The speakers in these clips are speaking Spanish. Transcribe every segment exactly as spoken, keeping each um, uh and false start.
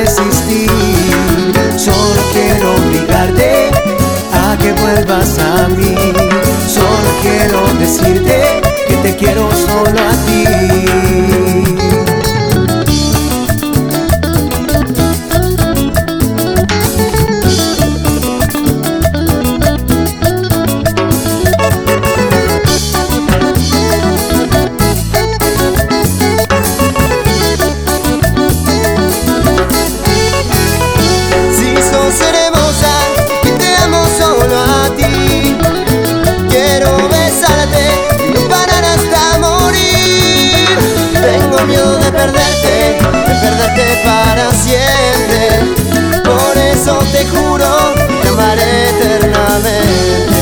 resistir. Solo quiero obligarte a que vuelvas a mí. Solo quiero decirte que te quiero solo a ti. Para siempre, por eso te juro, te amaré eternamente.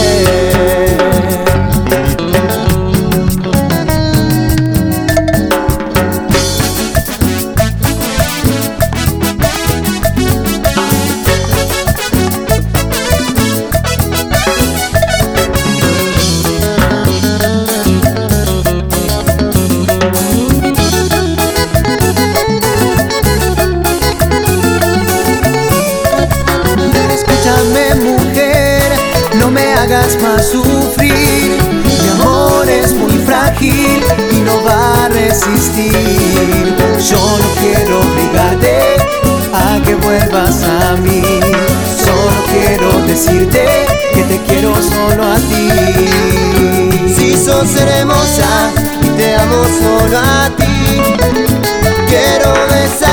No me hagas más sufrir, mi amor es muy frágil y no va a resistir. Solo quiero obligarte a que vuelvas a mí. Solo quiero decirte que te quiero solo a ti. Si sos hermosa y te amo solo a ti, quiero besar